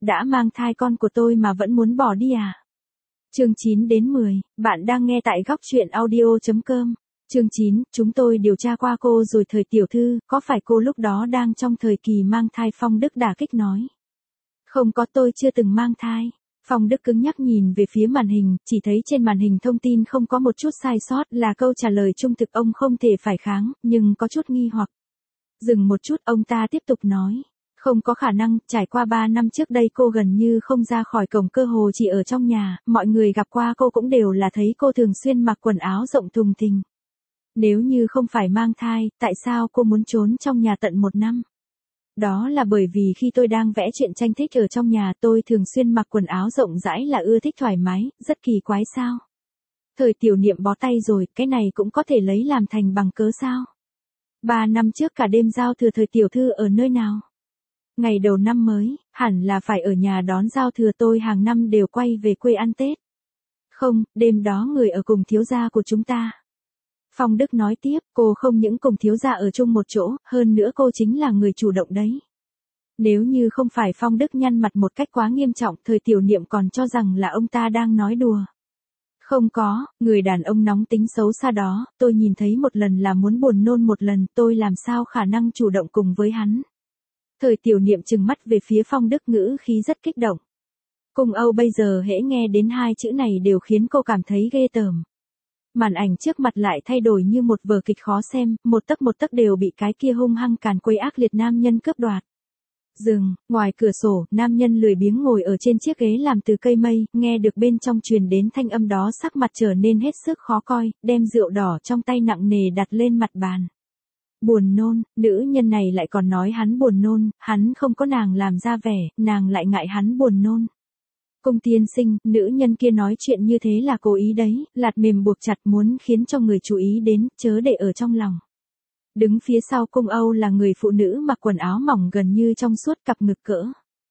đã mang thai con của tôi mà vẫn muốn bỏ đi à? Chương 9 đến 10, bạn đang nghe tại góc truyện audio.com. Chương 9, chúng tôi điều tra qua cô rồi thời tiểu thư, có phải cô lúc đó đang trong thời kỳ mang thai? Phong Đức đả kích nói. Không có, tôi chưa từng mang thai. Phong Đức cứng nhắc nhìn về phía màn hình, chỉ thấy trên màn hình thông tin không có một chút sai sót, là câu trả lời trung thực. Ông không thể phản kháng, nhưng có chút nghi hoặc. Dừng một chút, ông ta tiếp tục nói. Không có khả năng, trải qua 3 năm trước đây cô gần như không ra khỏi cổng, cơ hồ chỉ ở trong nhà, mọi người gặp qua cô cũng đều là thấy cô thường xuyên mặc quần áo rộng thùng thình. Nếu như không phải mang thai, tại sao cô muốn trốn trong nhà tận 1 năm? Đó là bởi vì khi tôi đang vẽ truyện tranh thích ở trong nhà, tôi thường xuyên mặc quần áo rộng rãi, là ưa thích thoải mái, rất kỳ quái sao? Thời tiểu niệm bó tay rồi, cái này cũng có thể lấy làm thành bằng cớ sao? 3 năm trước cả đêm giao thừa, thời tiểu thư ở nơi nào? Ngày đầu năm mới, hẳn là phải ở nhà đón giao thừa, tôi hàng năm đều quay về quê ăn Tết. Không, đêm đó người ở cùng thiếu gia của chúng ta. Phong Đức nói tiếp, cô không những cùng thiếu gia ở chung một chỗ, hơn nữa cô chính là người chủ động đấy. Nếu như không phải Phong Đức nhăn mặt một cách quá nghiêm trọng, thời tiểu niệm còn cho rằng là ông ta đang nói đùa. Không có, người đàn ông nóng tính xấu xa đó, tôi nhìn thấy một lần là muốn buồn nôn một lần, tôi làm sao khả năng chủ động cùng với hắn. Thời tiểu niệm trừng mắt về phía Phong Đức, ngữ khí rất kích động. Cung Âu bây giờ hễ nghe đến 2 chữ này đều khiến cô cảm thấy ghê tởm. Màn ảnh trước mặt lại thay đổi như một vở kịch khó xem, một tấc đều bị cái kia hung hăng càn quấy ác liệt nam nhân cướp đoạt. Dừng, ngoài cửa sổ, nam nhân lười biếng ngồi ở trên chiếc ghế làm từ cây mây, nghe được bên trong truyền đến thanh âm đó, sắc mặt trở nên hết sức khó coi, đem rượu đỏ trong tay nặng nề đặt lên mặt bàn. Buồn nôn, nữ nhân này lại còn nói hắn buồn nôn, hắn không có nàng làm ra vẻ, nàng lại ngại hắn buồn nôn. Cung tiên sinh, nữ nhân kia nói chuyện như thế là cố ý đấy, lạt mềm buộc chặt, muốn khiến cho người chú ý đến, chớ để ở trong lòng. Đứng phía sau Cung Âu là người phụ nữ mặc quần áo mỏng gần như trong suốt, cặp ngực cỡ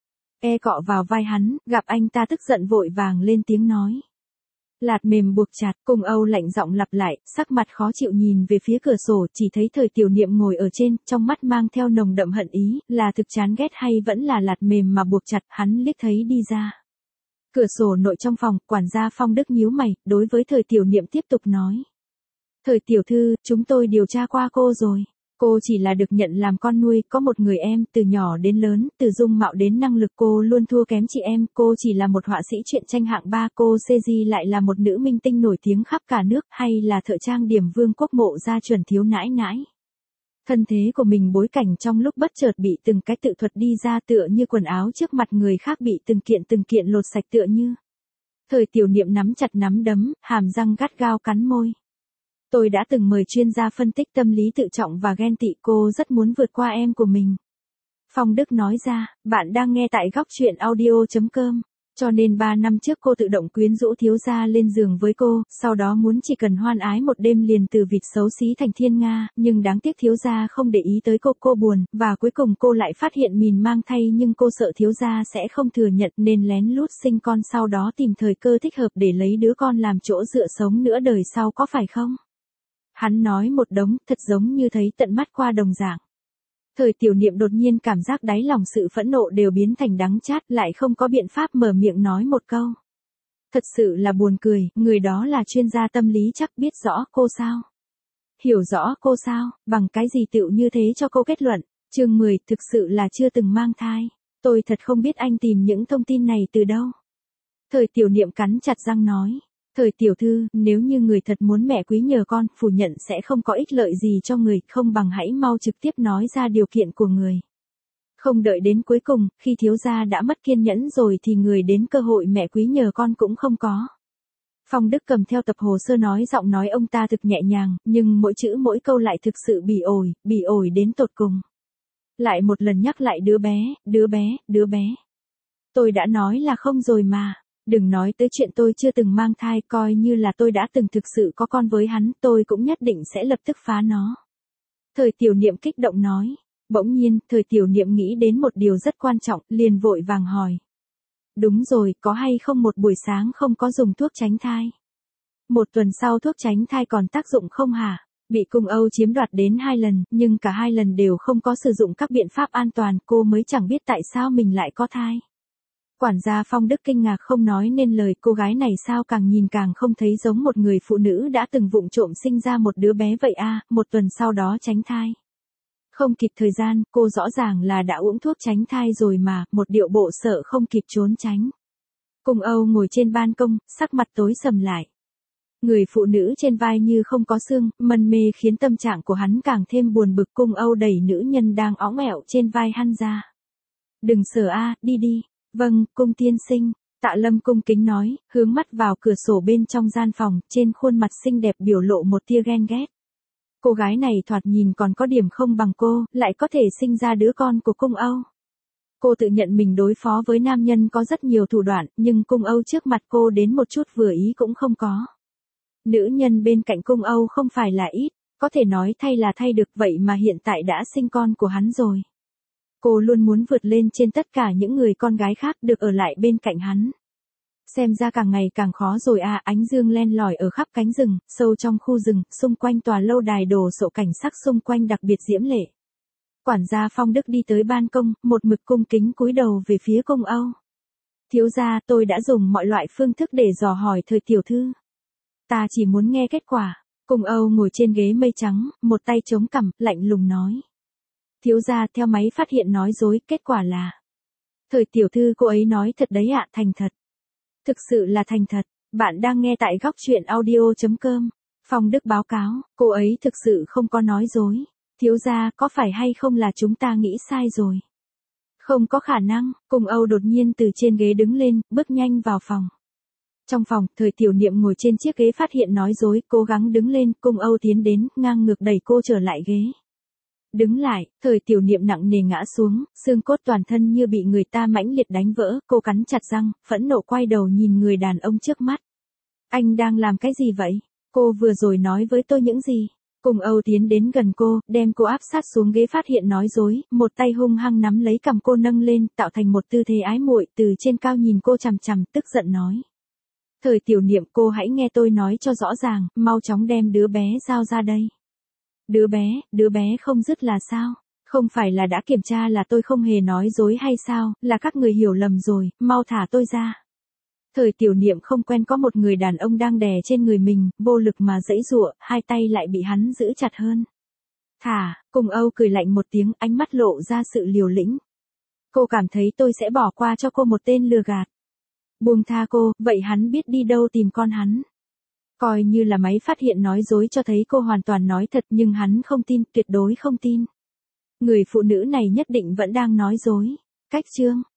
cọ vào vai hắn, gặp anh ta tức giận vội vàng lên tiếng nói. Lạt mềm buộc chặt, Cung Âu lạnh giọng lặp lại, sắc mặt khó chịu nhìn về phía cửa sổ, chỉ thấy thời tiểu niệm ngồi ở trên, trong mắt mang theo nồng đậm hận ý, là thực chán ghét hay vẫn là lạt mềm mà buộc chặt, hắn liếc thấy đi ra. Cửa sổ nội trong phòng, quản gia Phong Đức nhíu mày, đối với thời tiểu niệm tiếp tục nói. Thời tiểu thư, chúng tôi điều tra qua cô rồi. Cô chỉ là được nhận làm con nuôi, có một người em, từ nhỏ đến lớn, từ dung mạo đến năng lực cô luôn thua kém chị em, cô chỉ là một họa sĩ truyện tranh hạng 3, cô Seji lại là một nữ minh tinh nổi tiếng khắp cả nước, hay là thợ trang điểm vương quốc Mộ gia chuẩn thiếu nãi nãi. Thân thế của mình bối cảnh trong lúc bất chợt bị từng cái tự thuật đi ra, tựa như quần áo trước mặt người khác bị từng kiện lột sạch, tựa như. Thời tiểu niệm nắm chặt nắm đấm, hàm răng gắt gao cắn môi. Tôi đã từng mời chuyên gia phân tích tâm lý tự trọng và ghen tị, cô rất muốn vượt qua em của mình. Phong Đức nói ra, bạn đang nghe tại góc truyện audio.com. Cho nên 3 năm trước cô tự động quyến rũ thiếu gia lên giường với cô, sau đó muốn chỉ cần hoan ái một đêm liền từ vịt xấu xí thành thiên nga, nhưng đáng tiếc thiếu gia không để ý tới cô buồn, và cuối cùng cô lại phát hiện mình mang thai, nhưng cô sợ thiếu gia sẽ không thừa nhận nên lén lút sinh con, sau đó tìm thời cơ thích hợp để lấy đứa con làm chỗ dựa sống nửa đời sau, có phải không? Hắn nói một đống, thật giống như thấy tận mắt qua đồng dạng. Thời tiểu niệm đột nhiên cảm giác đáy lòng sự phẫn nộ đều biến thành đắng chát, lại không có biện pháp mở miệng nói một câu. Thật sự là buồn cười, người đó là chuyên gia tâm lý, chắc biết rõ cô sao? Hiểu rõ cô sao, bằng cái gì tựu như thế cho cô kết luận? Chương 10, thực sự là chưa từng mang thai. Tôi thật không biết anh tìm những thông tin này từ đâu. Thời tiểu niệm cắn chặt răng nói. Thời tiểu thư, nếu như người thật muốn mẹ quý nhờ con, phủ nhận sẽ không có ích lợi gì cho người, không bằng hãy mau trực tiếp nói ra điều kiện của người. Không đợi đến cuối cùng, khi thiếu gia đã mất kiên nhẫn rồi thì người đến cơ hội mẹ quý nhờ con cũng không có. Phong Đức cầm theo tập hồ sơ nói, giọng nói ông ta thực nhẹ nhàng, nhưng mỗi chữ mỗi câu lại thực sự bỉ ổi đến tột cùng. Lại một lần nhắc lại đứa bé. Tôi đã nói là không rồi mà. Đừng nói tới chuyện tôi chưa từng mang thai, coi như là tôi đã từng thực sự có con với hắn, tôi cũng nhất định sẽ lập tức phá nó. Thời tiểu niệm kích động nói. Bỗng nhiên, thời tiểu niệm nghĩ đến một điều rất quan trọng, liền vội vàng hỏi. Đúng rồi, có hay không một buổi sáng không có dùng thuốc tránh thai? 1 tuần sau thuốc tránh thai còn tác dụng không hả? Bị Cung Âu chiếm đoạt đến 2 lần, nhưng cả 2 lần đều không có sử dụng các biện pháp an toàn, cô mới chẳng biết tại sao mình lại có thai. Quản gia Phong Đức kinh ngạc không nói nên lời, cô gái này sao càng nhìn càng không thấy giống một người phụ nữ đã từng vụng trộm sinh ra một đứa bé vậy a, một tuần sau đó tránh thai. Không kịp thời gian, cô rõ ràng là đã uống thuốc tránh thai rồi mà, một điệu bộ sợ không kịp trốn tránh. Cung Âu ngồi trên ban công, sắc mặt tối sầm lại. Người phụ nữ trên vai như không có xương, mân mê khiến tâm trạng của hắn càng thêm buồn bực. Cung Âu đẩy nữ nhân đang óng ẹo trên vai hắn ra. Đừng sợ a, đi đi. Vâng, cung tiên sinh. Tạ Lâm cung kính nói, hướng mắt vào cửa sổ bên trong gian phòng, trên khuôn mặt xinh đẹp biểu lộ một tia ghen ghét. Cô gái này thoạt nhìn còn có điểm không bằng cô, lại có thể sinh ra đứa con của Cung Âu. Cô tự nhận mình đối phó với nam nhân có rất nhiều thủ đoạn, nhưng Cung Âu trước mặt cô đến một chút vừa ý cũng không có. Nữ nhân bên cạnh Cung Âu không phải là ít, có thể nói thay là thay được, vậy mà hiện tại đã sinh con của hắn rồi. Cô luôn muốn vượt lên trên tất cả những người con gái khác, được ở lại bên cạnh hắn. Xem ra càng ngày càng khó rồi à. Ánh dương len lỏi ở khắp cánh rừng, sâu trong khu rừng, xung quanh tòa lâu đài đồ sộ, cảnh sắc xung quanh đặc biệt diễm lệ. Quản gia Phong Đức đi tới ban công, một mực cung kính cúi đầu về phía Cung Âu. Thiếu gia, tôi đã dùng mọi loại phương thức để dò hỏi thời tiểu thư. Ta chỉ muốn nghe kết quả. Cung Âu ngồi trên ghế mây trắng, một tay chống cằm, lạnh lùng nói. Thiếu gia, theo máy phát hiện nói dối, kết quả là. Thời tiểu thư cô ấy nói thật đấy ạ, thành thật. Thực sự là thành thật. Bạn đang nghe tại góc truyện audio.com. Phong Đức báo cáo, cô ấy thực sự không có nói dối. Thiếu gia, có phải hay không là chúng ta nghĩ sai rồi? Không có khả năng. Cung Âu đột nhiên từ trên ghế đứng lên, bước nhanh vào phòng. Trong phòng, Thời tiểu niệm ngồi trên chiếc ghế phát hiện nói dối, cố gắng đứng lên. Cung Âu tiến đến, ngang ngược đẩy cô trở lại ghế. Đứng lại, Thời tiểu niệm nặng nề ngã xuống, xương cốt toàn thân như bị người ta mãnh liệt đánh vỡ, cô cắn chặt răng, phẫn nộ quay đầu nhìn người đàn ông trước mắt. Anh đang làm cái gì vậy? Cô vừa rồi nói với tôi những gì? Cung Âu tiến đến gần cô, đem cô áp sát xuống ghế phát hiện nói dối, một tay hung hăng nắm lấy cằm cô nâng lên, tạo thành một tư thế ái muội, từ trên cao nhìn cô chằm chằm, tức giận nói. Thời tiểu niệm, cô hãy nghe tôi nói cho rõ ràng, mau chóng đem đứa bé giao ra đây. Đứa bé không dứt là sao? Không phải là đã kiểm tra là tôi không hề nói dối hay sao, là các người hiểu lầm rồi, mau thả tôi ra. Thời tiểu niệm không quen có một người đàn ông đang đè trên người mình, vô lực mà giãy giụa, hai tay lại bị hắn giữ chặt hơn. Thả, Cung Âu cười lạnh một tiếng, ánh mắt lộ ra sự liều lĩnh. Cô cảm thấy tôi sẽ bỏ qua cho cô một tên lừa gạt. Buông tha cô, vậy hắn biết đi đâu tìm con hắn. Coi như là máy phát hiện nói dối cho thấy cô hoàn toàn nói thật, nhưng hắn không tin, tuyệt đối không tin. Người phụ nữ này nhất định vẫn đang nói dối. Cách chương